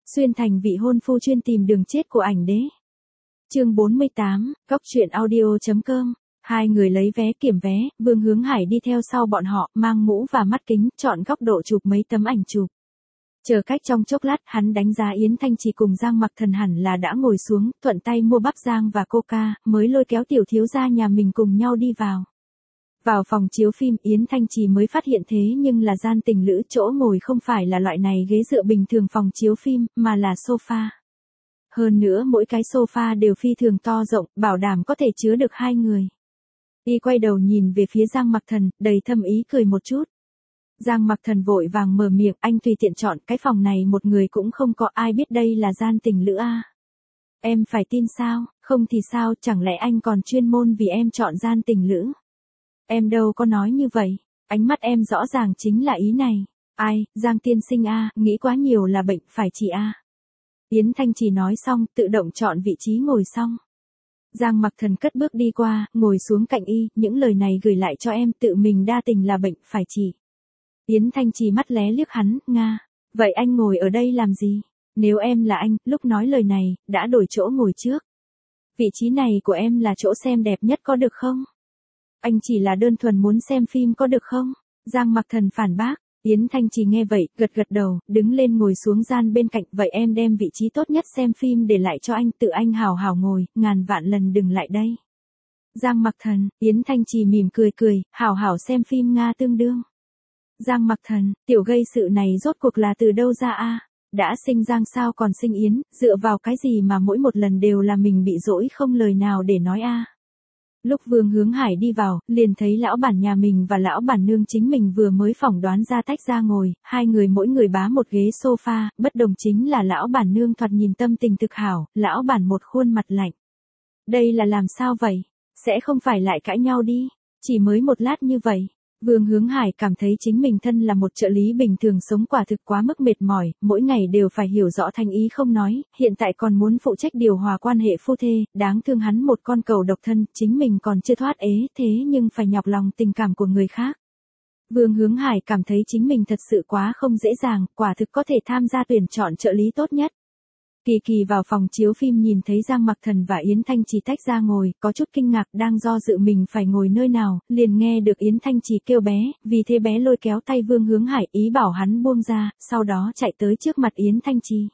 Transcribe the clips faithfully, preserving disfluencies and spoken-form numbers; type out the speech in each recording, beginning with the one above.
Xuyên thành vị hôn phu chuyên tìm đường chết của ảnh đế. Chương bốn mươi tám, góc truyện audio chấm com. Hai người lấy vé kiểm vé, Vương Hướng Hải đi theo sau bọn họ, mang mũ và mắt kính, chọn góc độ chụp mấy tấm ảnh chụp. Chờ cách trong chốc lát, hắn đánh giá Yến Thanh Trì cùng Giang Mặc Thần hẳn là đã ngồi xuống, thuận tay mua bắp rang và coca, mới lôi kéo tiểu thiếu gia nhà mình cùng nhau đi vào. Vào phòng chiếu phim, Yến Thanh Trì mới phát hiện thế nhưng là gian tình lữ, chỗ ngồi không phải là loại này ghế dựa bình thường phòng chiếu phim, mà là sofa. Hơn nữa mỗi cái sofa đều phi thường to rộng, bảo đảm có thể chứa được hai người. Y quay đầu nhìn về phía Giang Mặc Thần, đầy thâm ý cười một chút. Giang Mặc Thần vội vàng mở miệng, anh tùy tiện chọn, cái phòng này một người cũng không có, ai biết đây là gian tình lữ a. Em phải tin sao, không thì sao, chẳng lẽ anh còn chuyên môn vì em chọn gian tình lữ. Em đâu có nói như vậy, ánh mắt em rõ ràng chính là ý này. Ai, Giang tiên sinh a, nghĩ quá nhiều là bệnh, phải chị a. Yến Thanh Trì nói xong, tự động chọn vị trí ngồi xong. Giang Mặc Thần cất bước đi qua, ngồi xuống cạnh y, những lời này gửi lại cho em, tự mình đa tình là bệnh, phải chị. Yến Thanh Trì mắt lé liếc hắn, nga, vậy anh ngồi ở đây làm gì? Nếu em là anh, lúc nói lời này, đã đổi chỗ ngồi trước. Vị trí này của em là chỗ xem đẹp nhất có được không? Anh chỉ là đơn thuần muốn xem phim có được không? Giang Mặc Thần phản bác. Yến Thanh Trì nghe vậy, gật gật đầu, đứng lên ngồi xuống gian bên cạnh, vậy em đem vị trí tốt nhất xem phim để lại cho anh, tự anh hào hào ngồi, ngàn vạn lần đừng lại đây. Giang Mặc Thần, Yến Thanh Trì mỉm cười cười, hào hào xem phim Nga tương đương. Giang Mặc Thần, tiểu gây sự này rốt cuộc là từ đâu ra a? Đã sinh Giang sao còn sinh Yến, dựa vào cái gì mà mỗi một lần đều là mình bị dỗi không lời nào để nói a? Lúc Vương Hướng Hải đi vào, liền thấy lão bản nhà mình và lão bản nương chính mình vừa mới phỏng đoán ra tách ra ngồi, hai người mỗi người bá một ghế sofa, bất đồng chính là lão bản nương thoạt nhìn tâm tình thực hảo, lão bản một khuôn mặt lạnh. Đây là làm sao vậy? Sẽ không phải lại cãi nhau đi, chỉ mới một lát như vậy. Vương Hướng Hải cảm thấy chính mình thân là một trợ lý bình thường sống quả thực quá mức mệt mỏi, mỗi ngày đều phải hiểu rõ thành ý không nói, hiện tại còn muốn phụ trách điều hòa quan hệ phu thê, đáng thương hắn một con cẩu độc thân, chính mình còn chưa thoát ế, thế nhưng phải nhọc lòng tình cảm của người khác. Vương Hướng Hải cảm thấy chính mình thật sự quá không dễ dàng, quả thực có thể tham gia tuyển chọn trợ lý tốt nhất. Kỳ Kỳ vào phòng chiếu phim nhìn thấy Giang Mặc Thần và Yến Thanh Trì tách ra ngồi, có chút kinh ngạc, đang do dự mình phải ngồi nơi nào, liền nghe được Yến Thanh Trì kêu bé, vì thế bé lôi kéo tay Vương Hướng Hải, ý bảo hắn buông ra, sau đó chạy tới trước mặt Yến Thanh Trì.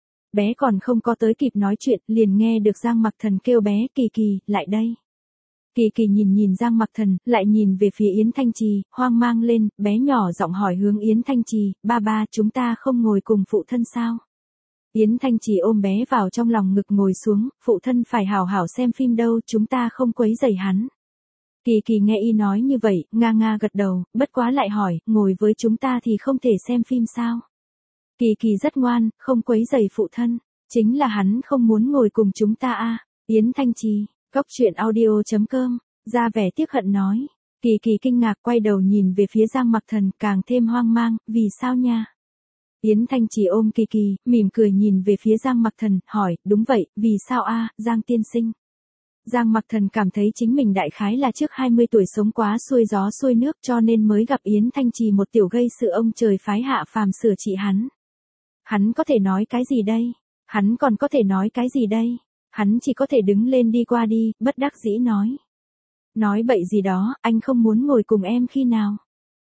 Bé còn không có tới kịp nói chuyện, liền nghe được Giang Mặc Thần kêu bé, Kỳ Kỳ, lại đây. Kỳ Kỳ nhìn nhìn Giang Mặc Thần, lại nhìn về phía Yến Thanh Trì, hoang mang lên, bé nhỏ giọng hỏi hướng Yến Thanh Trì, ba ba, chúng ta không ngồi cùng phụ thân sao? Yến Thanh Trì ôm bé vào trong lòng ngực ngồi xuống, phụ thân phải hào hảo xem phim đâu, chúng ta không quấy rầy hắn. Kỳ Kỳ nghe y nói như vậy, nga nga gật đầu, bất quá lại hỏi, ngồi với chúng ta thì không thể xem phim sao? Kỳ Kỳ rất ngoan, không quấy rầy phụ thân, chính là hắn không muốn ngồi cùng chúng ta a. Yến Thanh Trì, góc truyện audio chấm com, ra vẻ tiếc hận nói. Kỳ Kỳ kinh ngạc quay đầu nhìn về phía Giang Mặc Thần, càng thêm hoang mang, vì sao nha? Yến Thanh Trì ôm Kỳ Kỳ, mỉm cười nhìn về phía Giang Mặc Thần, hỏi, đúng vậy, vì sao a, Giang tiên sinh? Giang Mặc Thần cảm thấy chính mình đại khái là trước hai mươi tuổi sống quá xuôi gió xuôi nước cho nên mới gặp Yến Thanh Trì một tiểu gây sự ông trời phái hạ phàm sửa trị hắn. Hắn có thể nói cái gì đây? Hắn còn có thể nói cái gì đây? Hắn chỉ có thể đứng lên đi qua đi, bất đắc dĩ nói. Nói bậy gì đó, anh không muốn ngồi cùng em khi nào?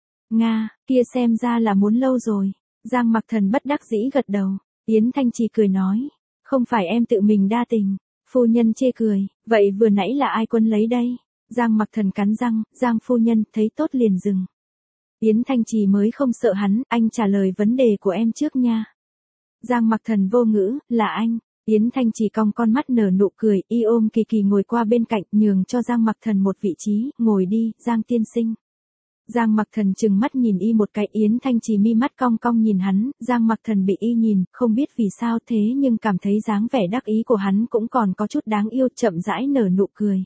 Nga, kia xem ra là muốn lâu rồi. Giang Mặc Thần bất đắc dĩ gật đầu. Yến Thanh Trì cười nói, không phải em tự mình đa tình. Phu nhân chê cười, vậy vừa nãy là ai quân lấy đây? Giang Mặc Thần cắn răng, Giang phu nhân, thấy tốt liền dừng. Yến Thanh Trì mới không sợ hắn, anh trả lời vấn đề của em trước nha. Giang Mặc Thần vô ngữ, là anh. Yến Thanh Trì cong con mắt nở nụ cười, y ôm Kỳ Kỳ ngồi qua bên cạnh, nhường cho Giang Mặc Thần một vị trí, ngồi đi, Giang tiên sinh. Giang Mặc Thần chừng mắt nhìn y một cái, Yến Thanh Trì mi mắt cong cong nhìn hắn, Giang Mặc Thần bị y nhìn, không biết vì sao thế nhưng cảm thấy dáng vẻ đắc ý của hắn cũng còn có chút đáng yêu, chậm rãi nở nụ cười.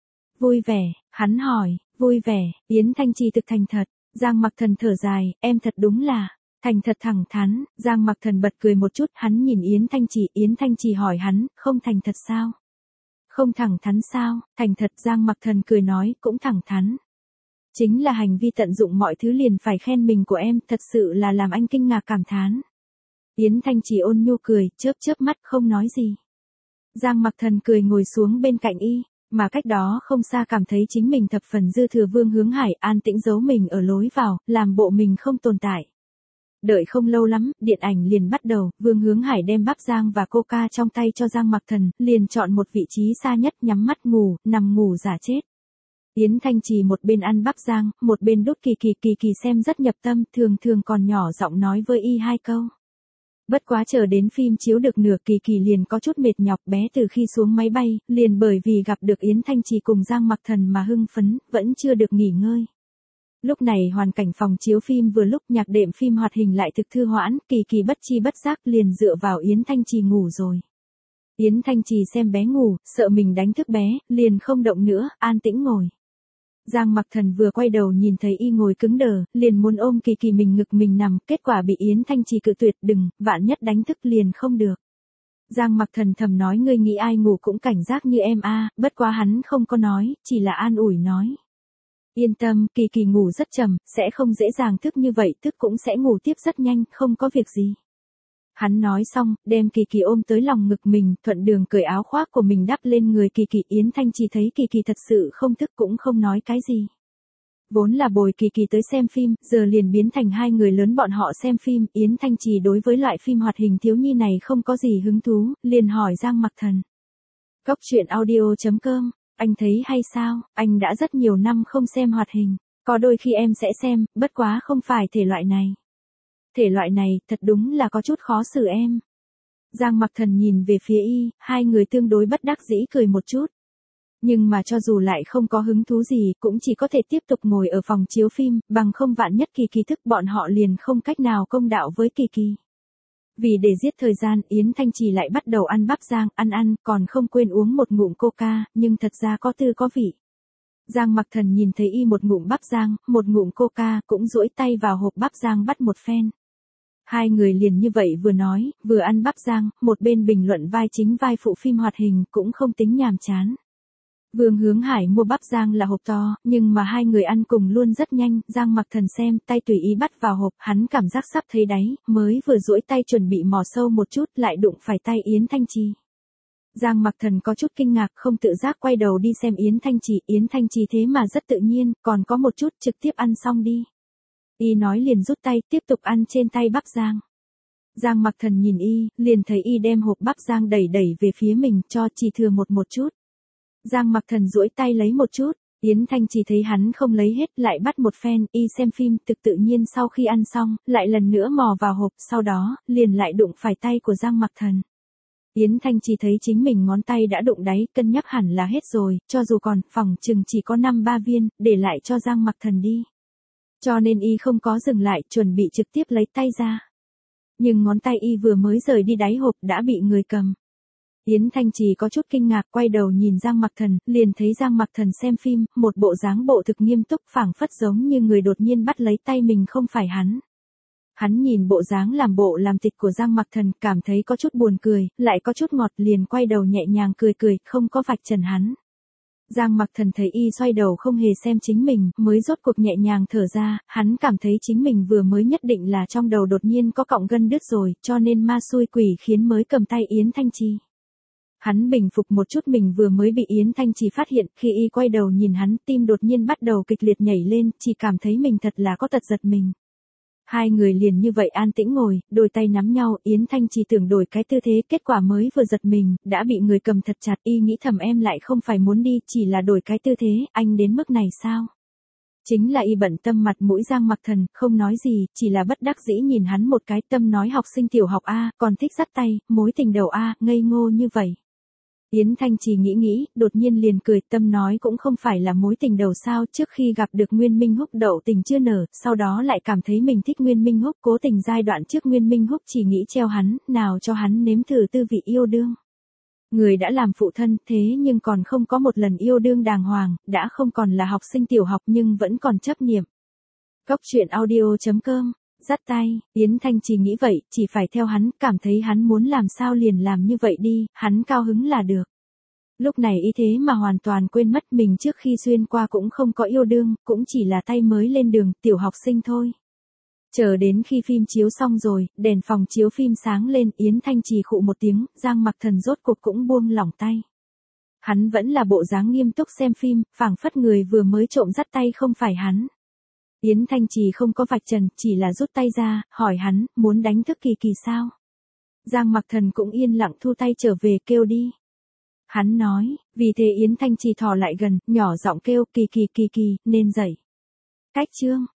Vui vẻ, hắn hỏi, vui vẻ, Yến Thanh Trì thực thành thật, Giang Mặc Thần thở dài, em thật đúng là, thành thật thẳng thắn, Giang Mặc Thần bật cười một chút, hắn nhìn Yến Thanh Trì, Yến Thanh Trì hỏi hắn, không thành thật sao? Không thẳng thắn sao? Thành thật, Giang Mặc Thần cười nói, cũng thẳng thắn. Chính là hành vi tận dụng mọi thứ liền phải khen mình của em, thật sự là làm anh kinh ngạc cảm thán. Yến Thanh Trì ôn nhu cười, chớp chớp mắt không nói gì. Giang Mặc Thần cười ngồi xuống bên cạnh y, mà cách đó không xa cảm thấy chính mình thập phần dư thừa. Vương Hướng Hải an tĩnh giấu mình ở lối vào, làm bộ mình không tồn tại. Đợi không lâu lắm, điện ảnh liền bắt đầu, Vương Hướng Hải đem bắp rang và coca trong tay cho Giang Mặc Thần, liền chọn một vị trí xa nhất nhắm mắt ngủ, nằm ngủ giả chết. Yến Thanh Trì một bên ăn bắp rang, một bên đút Kỳ Kỳ, Kỳ Kỳ xem rất nhập tâm, thường thường còn nhỏ giọng nói với y hai câu. Bất quá chờ đến phim chiếu được nửa, Kỳ Kỳ liền có chút mệt nhọc, bé từ khi xuống máy bay, liền bởi vì gặp được Yến Thanh Trì cùng Giang Mặc Thần mà hưng phấn, vẫn chưa được nghỉ ngơi. Lúc này hoàn cảnh phòng chiếu phim vừa lúc nhạc đệm phim hoạt hình lại thực thư hoãn, Kỳ Kỳ bất chi bất giác liền dựa vào Yến Thanh Trì ngủ rồi. Yến Thanh Trì xem bé ngủ, sợ mình đánh thức bé, liền không động nữa, an tĩnh ngồi. Giang Mặc Thần vừa quay đầu nhìn thấy y ngồi cứng đờ, liền muốn ôm Kỳ Kỳ mình ngực mình nằm, kết quả bị Yến Thanh Trì cự tuyệt, đừng, vạn nhất đánh thức liền không được. Giang Mặc Thần thầm nói, ngươi nghĩ ai ngủ cũng cảnh giác như em a, à, bất quá hắn không có nói, chỉ là an ủi nói. Yên tâm, Kỳ Kỳ ngủ rất trầm, sẽ không dễ dàng thức như vậy, thức cũng sẽ ngủ tiếp rất nhanh, không có việc gì. Hắn nói xong, đem Kỳ Kỳ ôm tới lòng ngực mình, thuận đường cởi áo khoác của mình đắp lên người Kỳ Kỳ. Yến Thanh Trì thấy Kỳ Kỳ thật sự không thức cũng không nói cái gì. Vốn là bồi Kỳ Kỳ tới xem phim, giờ liền biến thành hai người lớn bọn họ xem phim. Yến Thanh Trì đối với loại phim hoạt hình thiếu nhi này không có gì hứng thú, liền hỏi Giang Mặc Thần. Cốc truyện audio chấm com, anh thấy hay sao, anh đã rất nhiều năm không xem hoạt hình, có đôi khi em sẽ xem, bất quá không phải thể loại này. Thể loại này, thật đúng là có chút khó xử em. Giang Mặc Thần nhìn về phía y, hai người tương đối bất đắc dĩ cười một chút. Nhưng mà cho dù lại không có hứng thú gì, cũng chỉ có thể tiếp tục ngồi ở phòng chiếu phim, bằng không vạn nhất Kỳ Kỳ thức bọn họ liền không cách nào công đạo với Kỳ Kỳ. Vì để giết thời gian, Yến Thanh Trì lại bắt đầu ăn bắp rang, ăn ăn, còn không quên uống một ngụm coca, nhưng thật ra có tư có vị. Giang Mặc Thần nhìn thấy y một ngụm bắp rang, một ngụm coca, cũng duỗi tay vào hộp bắp rang bắt một phen. Hai người liền như vậy vừa nói, vừa ăn bắp rang, một bên bình luận vai chính vai phụ phim hoạt hình, cũng không tính nhàm chán. Vương Hướng Hải mua bắp rang là hộp to, nhưng mà hai người ăn cùng luôn rất nhanh, Giang Mặc Thần xem, tay tùy ý bắt vào hộp, hắn cảm giác sắp thấy đáy, mới vừa duỗi tay chuẩn bị mò sâu một chút, lại đụng phải tay Yến Thanh Trì. Giang Mặc Thần có chút kinh ngạc, không tự giác quay đầu đi xem Yến Thanh Trì, Yến Thanh Trì thế mà rất tự nhiên, còn có một chút, trực tiếp ăn xong đi. Y nói liền rút tay, tiếp tục ăn trên tay bắp rang. Giang Mặc Thần nhìn y, liền thấy y đem hộp bắp rang đẩy đẩy về phía mình, cho chỉ thừa một một chút. Giang Mặc Thần duỗi tay lấy một chút, Yến Thanh Trì thấy hắn không lấy hết, lại bắt một phen, y xem phim, thực tự nhiên sau khi ăn xong, lại lần nữa mò vào hộp, sau đó, liền lại đụng phải tay của Giang Mặc Thần. Yến Thanh Trì thấy chính mình ngón tay đã đụng đáy, cân nhắc hẳn là hết rồi, cho dù còn, phòng chừng chỉ có năm ba viên, để lại cho Giang Mặc Thần đi. Cho nên y không có dừng lại, chuẩn bị trực tiếp lấy tay ra. Nhưng ngón tay y vừa mới rời đi đáy hộp đã bị người cầm. Yến Thanh Trì có chút kinh ngạc, quay đầu nhìn Giang Mặc Thần, liền thấy Giang Mặc Thần xem phim, một bộ dáng bộ thực nghiêm túc, phảng phất giống như người đột nhiên bắt lấy tay mình không phải hắn. Hắn nhìn bộ dáng làm bộ làm tịch của Giang Mặc Thần, cảm thấy có chút buồn cười, lại có chút ngọt, liền quay đầu nhẹ nhàng cười cười, không có vạch trần hắn. Giang Mặc Thần thấy y xoay đầu không hề xem chính mình, mới rốt cuộc nhẹ nhàng thở ra, hắn cảm thấy chính mình vừa mới nhất định là trong đầu đột nhiên có cọng gân đứt rồi, cho nên ma xui quỷ khiến mới cầm tay Yến Thanh Trì. Hắn bình phục một chút mình vừa mới bị Yến Thanh Trì phát hiện, khi y quay đầu nhìn hắn, tim đột nhiên bắt đầu kịch liệt nhảy lên, chỉ cảm thấy mình thật là có tật giật mình. Hai người liền như vậy an tĩnh ngồi, đôi tay nắm nhau, Yến Thanh Trì tưởng đổi cái tư thế, kết quả mới vừa giật mình, đã bị người cầm thật chặt, y nghĩ thầm em lại không phải muốn đi, chỉ là đổi cái tư thế, anh đến mức này sao? Chính là y bận tâm mặt mũi Giang Mặc Thần, không nói gì, chỉ là bất đắc dĩ nhìn hắn một cái, tâm nói học sinh tiểu học A, còn thích dắt tay, mối tình đầu A, ngây ngô như vậy. Yến Thanh Trì nghĩ nghĩ, đột nhiên liền cười, tâm nói cũng không phải là mối tình đầu sao, trước khi gặp được Nguyên Minh Húc đậu tình chưa nở, sau đó lại cảm thấy mình thích Nguyên Minh Húc, cố tình giai đoạn trước Nguyên Minh Húc chỉ nghĩ treo hắn, nào cho hắn nếm thử tư vị yêu đương. Người đã làm phụ thân, thế nhưng còn không có một lần yêu đương đàng hoàng, đã không còn là học sinh tiểu học nhưng vẫn còn chấp niệm. Cốc truyện audio chấm com, dắt tay, Yến Thanh Trì nghĩ vậy, chỉ phải theo hắn, cảm thấy hắn muốn làm sao liền làm như vậy đi, hắn cao hứng là được. Lúc này y thế mà hoàn toàn quên mất mình trước khi xuyên qua cũng không có yêu đương, cũng chỉ là tay mới lên đường, tiểu học sinh thôi. Chờ đến khi phim chiếu xong rồi, đèn phòng chiếu phim sáng lên, Yến Thanh Trì khụ một tiếng, Giang Mặc Thần rốt cuộc cũng buông lỏng tay. Hắn vẫn là bộ dáng nghiêm túc xem phim, phảng phất người vừa mới trộm dắt tay không phải hắn. Yến Thanh Trì không có vạch trần, chỉ là rút tay ra, hỏi hắn, muốn đánh thức Kỳ Kỳ sao? Giang Mặc Thần cũng yên lặng thu tay trở về, kêu đi. Hắn nói, vì thế Yến Thanh Trì thò lại gần, nhỏ giọng kêu, Kỳ Kỳ Kỳ Kỳ, nên dậy. Cách chương.